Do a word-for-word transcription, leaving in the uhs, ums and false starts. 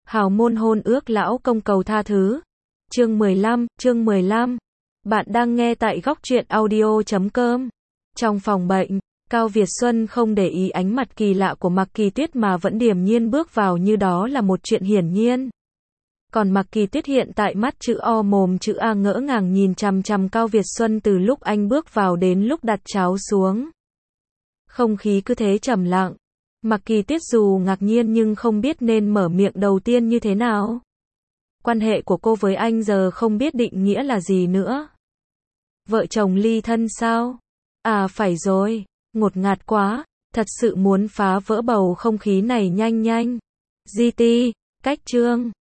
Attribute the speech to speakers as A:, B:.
A: Hào môn hôn ước lão công cầu tha thứ. Chương mười lăm, chương mười lăm. Bạn đang nghe tại góc truyện audio chấm com. Trong phòng bệnh, Cao Việt Xuân không để ý ánh mặt kỳ lạ của Mạc Kỳ Tuyết mà vẫn điềm nhiên bước vào như đó là một chuyện hiển nhiên. Còn Mạc Kỳ Tuyết hiện tại mắt chữ O mồm chữ A ngỡ ngàng nhìn chằm chằm Cao Việt Xuân từ lúc anh bước vào đến lúc đặt cháo xuống. Không khí cứ thế trầm lặng. Mạc Kỳ Tuyết dù ngạc nhiên nhưng không biết nên mở miệng đầu tiên như thế nào. Quan hệ của cô với anh giờ không biết định nghĩa là gì nữa. Vợ chồng ly thân sao? À phải rồi, ngột ngạt quá, thật sự muốn phá vỡ bầu không khí này nhanh nhanh. giê tê, cách chương.